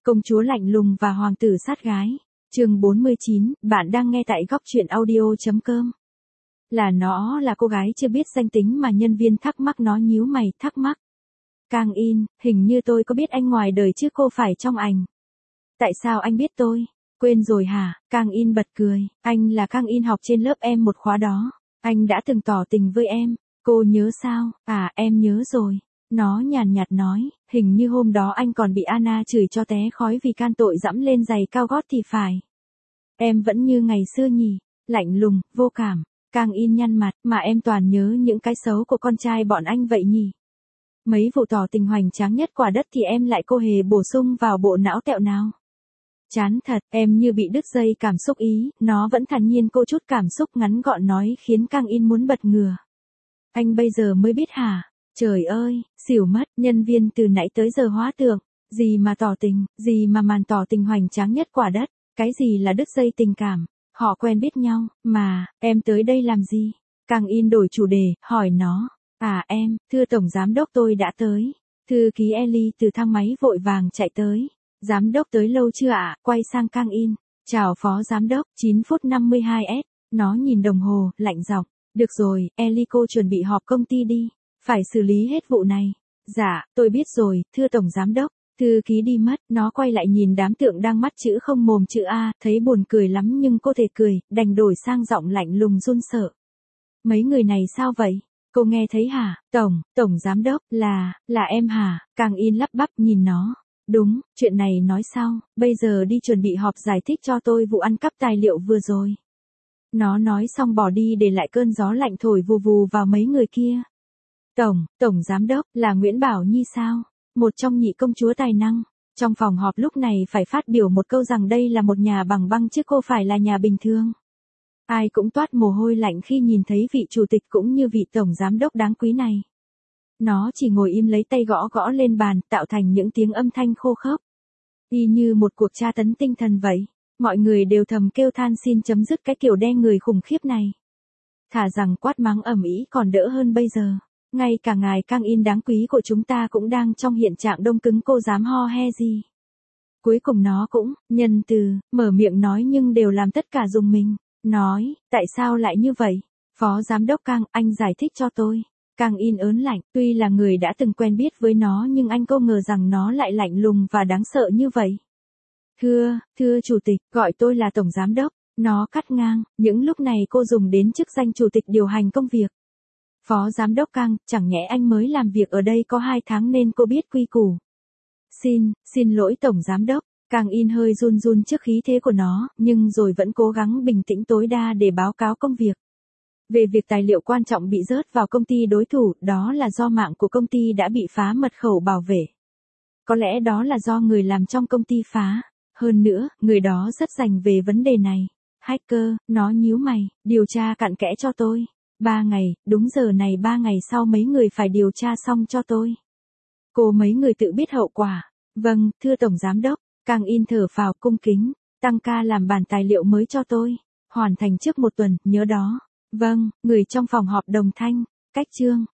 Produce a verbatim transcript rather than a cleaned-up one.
Công chúa lạnh lùng và hoàng tử sát gái. Chương bốn mươi chín, bạn đang nghe tại góc truyện audio chấm com. Là nó là cô gái chưa biết danh tính mà nhân viên thắc mắc, nó nhíu mày thắc mắc. Kang In, hình như tôi có biết anh ngoài đời chứ cô phải trong ảnh. Tại sao anh biết tôi? Quên rồi hả? Kang In bật cười, anh là Kang In học trên lớp em một khóa đó. Anh đã từng tỏ tình với em. Cô nhớ sao? À, em nhớ rồi. Nó nhàn nhạt nói, hình như hôm đó anh còn bị Anna chửi cho té khói vì can tội dẫm lên giày cao gót thì phải. Em vẫn như ngày xưa nhỉ? Lạnh lùng, vô cảm. Kang In nhăn mặt, mà em toàn nhớ những cái xấu của con trai bọn anh vậy nhỉ? Mấy vụ tỏ tình hoành tráng nhất quả đất thì em lại cô hề bổ sung vào bộ não tẹo nào. Chán thật, em như bị đứt dây cảm xúc ý, nó vẫn thản nhiên cô chút cảm xúc ngắn gọn nói khiến Kang In muốn bật ngửa. Anh bây giờ mới biết hả? Trời ơi, xỉu mất, nhân viên từ nãy tới giờ hóa tượng, gì mà tỏ tình, gì mà màn tỏ tình hoành tráng nhất quả đất, cái gì là đứt dây tình cảm, họ quen biết nhau, mà, em tới đây làm gì? Kang In đổi chủ đề, hỏi nó, à em, thưa tổng giám đốc tôi đã tới, thư ký Ellie từ thang máy vội vàng chạy tới, giám đốc tới lâu chưa ạ? Quay sang Kang In, chào phó giám đốc, chín phút năm mươi hai s, nó nhìn đồng hồ, lạnh giọng, được rồi, Ellie cô chuẩn bị họp công ty đi. Phải xử lý hết vụ này. Dạ, tôi biết rồi, thưa tổng giám đốc. Thư ký đi mất, nó quay lại nhìn đám tượng đang mắt chữ không mồm chữ A, thấy buồn cười lắm nhưng cô thể cười, đành đổi sang giọng lạnh lùng run sợ. Mấy người này sao vậy? Cô nghe thấy hả? Tổng, tổng giám đốc, là, là em hả? Kang In lắp bắp nhìn nó. Đúng, chuyện này nói sau, bây giờ đi chuẩn bị họp giải thích cho tôi vụ ăn cắp tài liệu vừa rồi. Nó nói xong bỏ đi để lại cơn gió lạnh thổi vù vù vào mấy người kia. Tổng, tổng giám đốc, là Nguyễn Bảo Nhi sao? Một trong nhị công chúa tài năng. Trong phòng họp lúc này phải phát biểu một câu rằng đây là một nhà bằng băng chứ cô phải là nhà bình thường. Ai cũng toát mồ hôi lạnh khi nhìn thấy vị chủ tịch cũng như vị tổng giám đốc đáng quý này. Nó chỉ ngồi im lấy tay gõ gõ lên bàn, tạo thành những tiếng âm thanh khô khốc. Y như một cuộc tra tấn tinh thần vậy. Mọi người đều thầm kêu than xin chấm dứt cái kiểu đe người khủng khiếp này. Thà rằng quát mắng ầm ĩ còn đỡ hơn bây giờ. Ngay cả ngài Kang In đáng quý của chúng ta cũng đang trong hiện trạng đông cứng, cô dám ho he gì. Cuối cùng nó cũng, nhân từ, mở miệng nói nhưng đều làm tất cả rùng mình. Nói, tại sao lại như vậy? Phó giám đốc Kang, anh giải thích cho tôi. Kang In ớn lạnh, tuy là người đã từng quen biết với nó nhưng anh không ngờ rằng nó lại lạnh lùng và đáng sợ như vậy. Thưa, thưa chủ tịch, gọi tôi là tổng giám đốc. Nó cắt ngang, những lúc này cô dùng đến chức danh chủ tịch điều hành công việc. Phó giám đốc Kang, chẳng nhẽ anh mới làm việc ở đây có hai tháng nên cô biết quy củ. Xin, xin lỗi tổng giám đốc. Kang In hơi run run trước khí thế của nó, nhưng rồi vẫn cố gắng bình tĩnh tối đa để báo cáo công việc. Về việc tài liệu quan trọng bị rớt vào công ty đối thủ, đó là do mạng của công ty đã bị phá mật khẩu bảo vệ. Có lẽ đó là do người làm trong công ty phá. Hơn nữa, người đó rất rành về vấn đề này. Hacker, nó nhíu mày, điều tra cặn kẽ cho tôi. Ba ngày, đúng giờ này ba ngày sau mấy người phải điều tra xong cho tôi. Cô mấy người tự biết hậu quả. Vâng, thưa tổng giám đốc. Kang In thở phào cung kính, tăng ca làm bản tài liệu mới cho tôi. Hoàn thành trước một tuần, nhớ đó. Vâng, người trong phòng họp đồng thanh, cách chương.